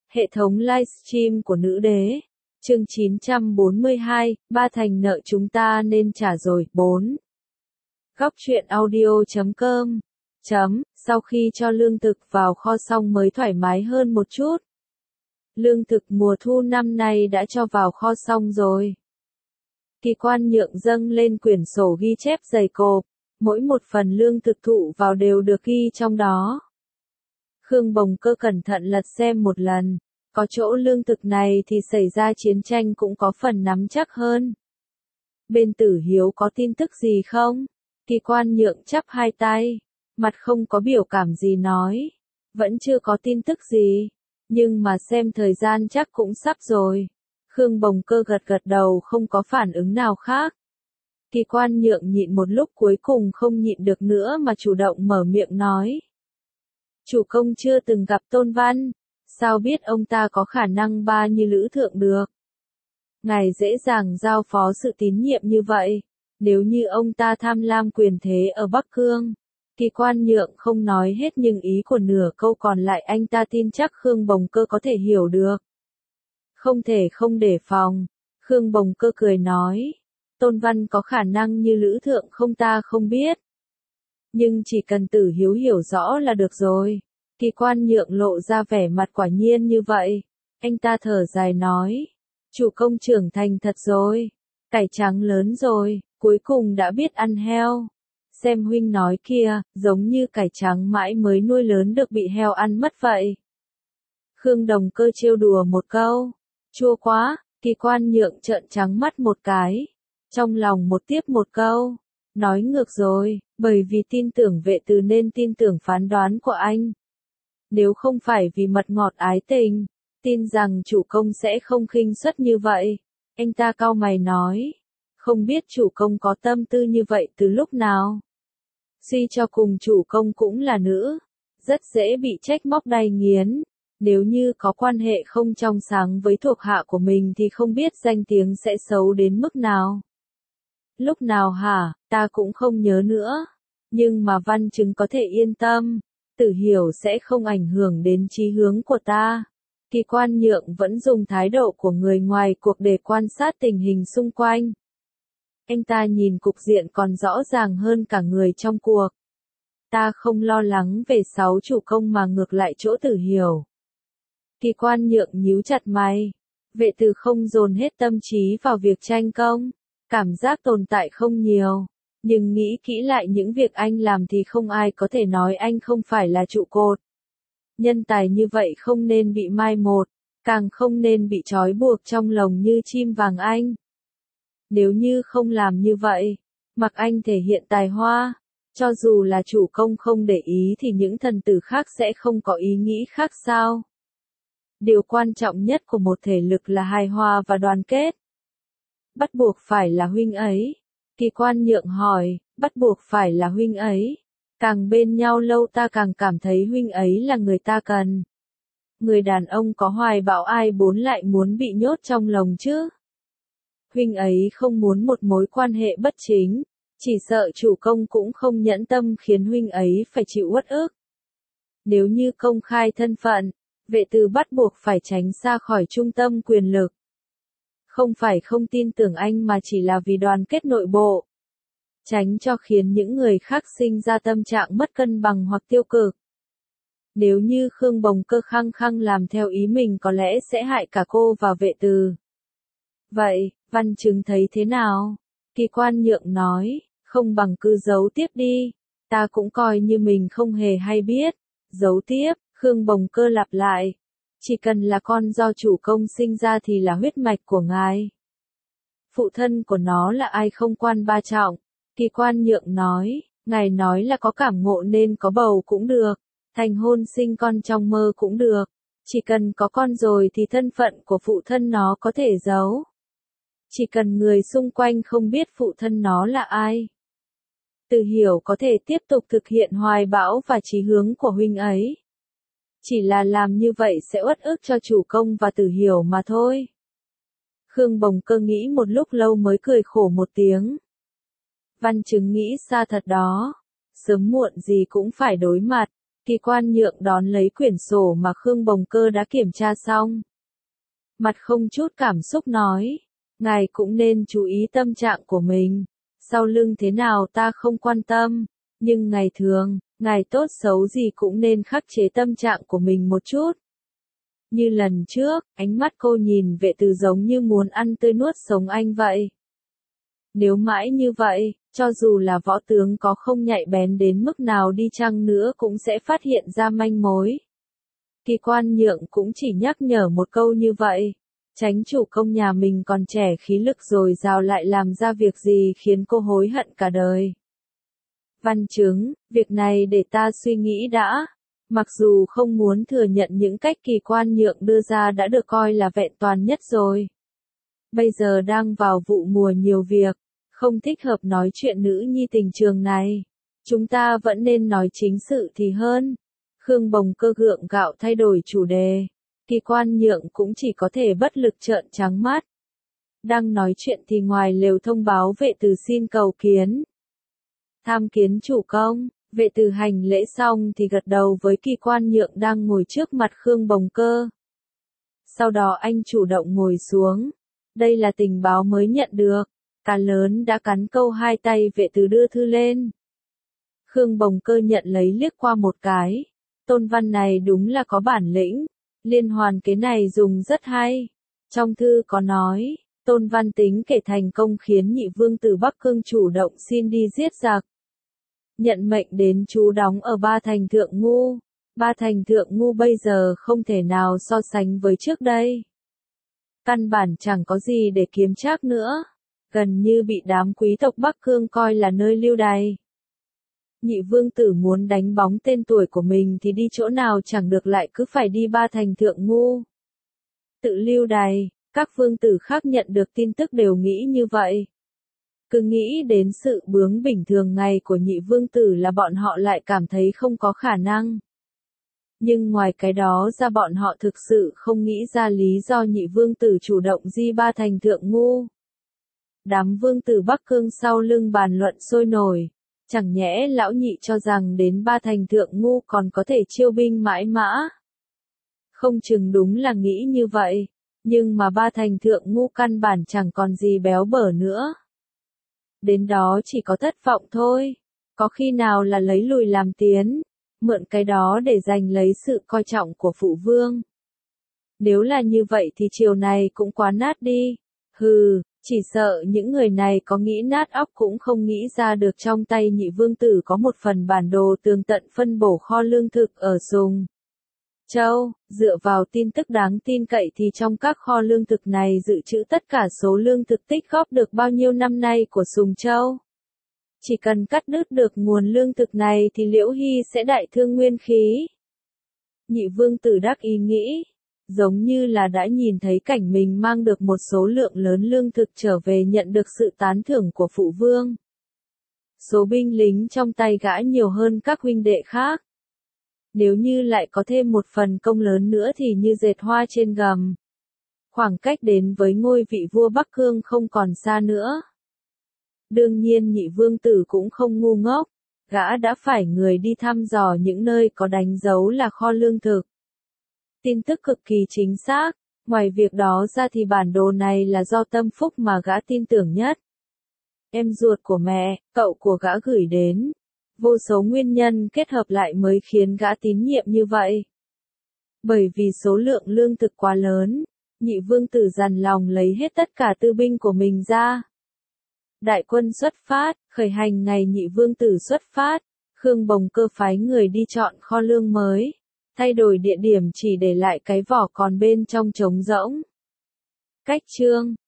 Hệ thống livestream của nữ đế. Chương 942, ba thành nợ chúng ta nên trả rồi. 4. Góc truyện audio.com. Sau khi cho lương thực vào kho xong mới thoải mái hơn một chút. Lương thực mùa thu năm nay đã cho vào kho xong rồi. Kỳ quan nhượng dâng lên quyển sổ ghi chép dày cộp, mỗi một phần lương thực thụ vào đều được ghi trong đó. Khương Bồng Cơ cẩn thận lật xem một lần, có chỗ lương thực này thì xảy ra chiến tranh cũng có phần nắm chắc hơn. Bên Tử Hiếu có tin tức gì không? Kỳ quan nhượng chắp hai tay, mặt không có biểu cảm gì nói, vẫn chưa có tin tức gì, nhưng mà xem thời gian chắc cũng sắp rồi. Khương Bồng Cơ gật gật đầu không có phản ứng nào khác. Kỳ quan nhượng nhịn một lúc cuối cùng không nhịn được nữa mà chủ động mở miệng nói. Chủ công chưa từng gặp Tôn Văn, sao biết ông ta có khả năng ba như Lữ Thượng được? Ngài dễ dàng giao phó sự tín nhiệm như vậy, nếu như ông ta tham lam quyền thế ở Bắc Cương. Kỳ quan nhượng không nói hết nhưng ý của nửa câu còn lại anh ta tin chắc Khương Bồng Cơ có thể hiểu được. Không thể không đề phòng, Khương Bồng Cơ cười nói, Tôn Văn có khả năng như Lữ Thượng không ta không biết. Nhưng chỉ cần Tử Hiếu hiểu rõ là được rồi. Kỳ quan nhượng lộ ra vẻ mặt quả nhiên như vậy. Anh ta thở dài nói, chủ công trưởng thành thật rồi, cải trắng lớn rồi, cuối cùng đã biết ăn heo. Xem huynh nói kia, giống như cải trắng mãi mới nuôi lớn được bị heo ăn mất vậy. Khương Đồng Cơ trêu đùa một câu, chua quá, kỳ quan nhượng trợn trắng mắt một cái. Trong lòng một tiếp một câu, nói ngược rồi, bởi vì tin tưởng Vệ Từ nên tin tưởng phán đoán của anh. Nếu không phải vì mật ngọt ái tình, tin rằng chủ công sẽ không khinh suất như vậy. Anh ta cau mày nói, không biết chủ công có tâm tư như vậy từ lúc nào. Suy cho cùng chủ công cũng là nữ, rất dễ bị trách móc đay nghiến. Nếu như có quan hệ không trong sáng với thuộc hạ của mình thì không biết danh tiếng sẽ xấu đến mức nào. Lúc nào hả, ta cũng không nhớ nữa. Nhưng mà văn chứng có thể yên tâm, Tử Hiểu sẽ không ảnh hưởng đến chí hướng của ta. Kỳ quan nhượng vẫn dùng thái độ của người ngoài cuộc để quan sát tình hình xung quanh. Anh ta nhìn cục diện còn rõ ràng hơn cả người trong cuộc. Ta không lo lắng về 6 chủ công mà ngược lại chỗ Tử Hiểu. Kỳ quan nhượng nhíu chặt mày. Vệ Từ không dồn hết tâm trí vào việc tranh công. Cảm giác tồn tại không nhiều. Nhưng nghĩ kỹ lại những việc anh làm thì không ai có thể nói anh không phải là trụ cột. Nhân tài như vậy không nên bị mai một, càng không nên bị trói buộc trong lồng như chim vàng anh. Nếu như không làm như vậy, mặc anh thể hiện tài hoa, cho dù là chủ công không để ý thì những thần tử khác sẽ không có ý nghĩ khác sao? Điều quan trọng nhất của một thể lực là hài hòa và đoàn kết. Bắt buộc phải là huynh ấy. Kỳ quan nhượng hỏi, bắt buộc phải là huynh ấy. Càng bên nhau lâu ta càng cảm thấy huynh ấy là người ta cần. Người đàn ông có hoài bão ai bốn lại muốn bị nhốt trong lồng chứ? Huynh ấy không muốn một mối quan hệ bất chính, chỉ sợ chủ công cũng không nhẫn tâm khiến huynh ấy phải chịu uất ức. Nếu như công khai thân phận, Vệ Từ bắt buộc phải tránh xa khỏi trung tâm quyền lực. Không phải không tin tưởng anh mà chỉ là vì đoàn kết nội bộ. Tránh cho khiến những người khác sinh ra tâm trạng mất cân bằng hoặc tiêu cực. Nếu như Khương Bồng Cơ khăng khăng làm theo ý mình có lẽ sẽ hại cả cô và Vệ Từ. Vậy, văn chứng thấy thế nào? Kỳ quan nhượng nói, không bằng cứ giấu tiếp đi. Ta cũng coi như mình không hề hay biết. Giấu tiếp, Khương Bồng Cơ lặp lại. Chỉ cần là con do chủ công sinh ra thì là huyết mạch của ngài. Phụ thân của nó là ai không quan ba trọng. Kỳ quan nhượng nói, ngài nói là có cảm ngộ nên có bầu cũng được, thành hôn sinh con trong mơ cũng được. Chỉ cần có con rồi thì thân phận của phụ thân nó có thể giấu. Chỉ cần người xung quanh không biết phụ thân nó là ai. Tử Hiểu có thể tiếp tục thực hiện hoài bão và chí hướng của huynh ấy. Chỉ là làm như vậy sẽ uất ức cho chủ công và Tử Hiểu mà thôi. Khương Bồng Cơ nghĩ một lúc lâu mới cười khổ một tiếng. Văn chứng nghĩ xa thật đó. Sớm muộn gì cũng phải đối mặt. Kỳ Quan Nhượng đón lấy quyển sổ mà Khương Bồng Cơ đã kiểm tra xong. Mặt không chút cảm xúc nói, ngài cũng nên chú ý tâm trạng của mình, sau lưng thế nào ta không quan tâm, nhưng ngày thường, ngài tốt xấu gì cũng nên khắc chế tâm trạng của mình một chút. Như lần trước, ánh mắt cô nhìn Vệ Từ giống như muốn ăn tươi nuốt sống anh vậy. Nếu mãi như vậy, cho dù là võ tướng có không nhạy bén đến mức nào đi chăng nữa cũng sẽ phát hiện ra manh mối. Kỳ Quan Nhượng cũng chỉ nhắc nhở một câu như vậy. Chánh chủ công nhà mình còn trẻ khí lực dồi dào lại làm ra việc gì khiến cô hối hận cả đời. Văn Chứng, việc này để ta suy nghĩ đã. Mặc dù không muốn thừa nhận những cách Kỳ Quan Nhượng đưa ra đã được coi là vẹn toàn nhất rồi. Bây giờ đang vào vụ mùa nhiều việc, không thích hợp nói chuyện nữ nhi tình trường này. Chúng ta vẫn nên nói chính sự thì hơn. Khương Bồng Cơ gượng gạo thay đổi chủ đề. Kỳ Quan Nhượng cũng chỉ có thể bất lực trợn trắng mắt. Đang nói chuyện thì ngoài lều thông báo Vệ Từ xin cầu kiến. Tham kiến chủ công, Vệ Từ hành lễ xong thì gật đầu với Kỳ Quan Nhượng đang ngồi trước mặt Khương Bồng Cơ. Sau đó anh chủ động ngồi xuống. Đây là tình báo mới nhận được. Cá lớn đã cắn câu, hai tay Vệ Từ đưa thư lên. Khương Bồng Cơ nhận lấy liếc qua một cái. Tôn Văn này đúng là có bản lĩnh. Liên hoàn kế này dùng rất hay. Trong thư có nói, Tôn Văn tính kể thành công khiến nhị vương tử Bắc Cương chủ động xin đi giết giặc. Nhận mệnh đến trú đóng ở Ba Thành Thượng Ngu. Ba Thành Thượng Ngu bây giờ không thể nào so sánh với trước đây. Căn bản chẳng có gì để kiếm trác nữa. Gần như bị đám quý tộc Bắc Cương coi là nơi lưu đày. Nhị vương tử muốn đánh bóng tên tuổi của mình thì đi chỗ nào chẳng được lại cứ phải đi Ba Thành Thượng Ngu. Tự lưu đày, các vương tử khác nhận được tin tức đều nghĩ như vậy. Cứ nghĩ đến sự bướng bỉnh thường ngày của nhị vương tử là bọn họ lại cảm thấy không có khả năng. Nhưng ngoài cái đó ra bọn họ thực sự không nghĩ ra lý do nhị vương tử chủ động di Ba Thành Thượng Ngu. Đám vương tử Bắc Cương sau lưng bàn luận sôi nổi. Chẳng nhẽ lão nhị cho rằng đến Ba Thành Thượng Ngu còn có thể chiêu binh mãi mã. Không chừng đúng là nghĩ như vậy, nhưng mà Ba Thành Thượng Ngu căn bản chẳng còn gì béo bở nữa. Đến đó chỉ có thất vọng thôi, có khi nào là lấy lùi làm tiến, mượn cái đó để giành lấy sự coi trọng của phụ vương. Nếu là như vậy thì chiều này cũng quá nát đi, hừ. Chỉ sợ những người này có nghĩ nát óc cũng không nghĩ ra được trong tay nhị vương tử có một phần bản đồ tường tận phân bổ kho lương thực ở Sùng Châu. Dựa vào tin tức đáng tin cậy thì trong các kho lương thực này dự trữ tất cả số lương thực tích góp được bao nhiêu năm nay của Sùng Châu. Chỉ cần cắt đứt được nguồn lương thực này thì Liễu Hy sẽ đại thương nguyên khí. Nhị vương tử đắc ý nghĩ. Giống như là đã nhìn thấy cảnh mình mang được một số lượng lớn lương thực trở về nhận được sự tán thưởng của phụ vương. Số binh lính trong tay gã nhiều hơn các huynh đệ khác. Nếu như lại có thêm một phần công lớn nữa thì như dệt hoa trên gầm. Khoảng cách đến với ngôi vị vua Bắc Cương không còn xa nữa. Đương nhiên nhị vương tử cũng không ngu ngốc. Gã đã phải người đi thăm dò những nơi có đánh dấu là kho lương thực. Tin tức cực kỳ chính xác, ngoài việc đó ra thì bản đồ này là do Tâm Phúc mà gã tin tưởng nhất. Em ruột của mẹ, cậu của gã gửi đến. Vô số nguyên nhân kết hợp lại mới khiến gã tín nhiệm như vậy. Bởi vì số lượng lương thực quá lớn, nhị vương tử dằn lòng lấy hết tất cả tư binh của mình ra. Đại quân xuất phát, khởi hành ngày nhị vương tử xuất phát, Khương Bồng Cơ phái người đi chọn kho lương mới. Thay đổi địa điểm chỉ để lại cái vỏ còn bên trong trống rỗng. Cách chương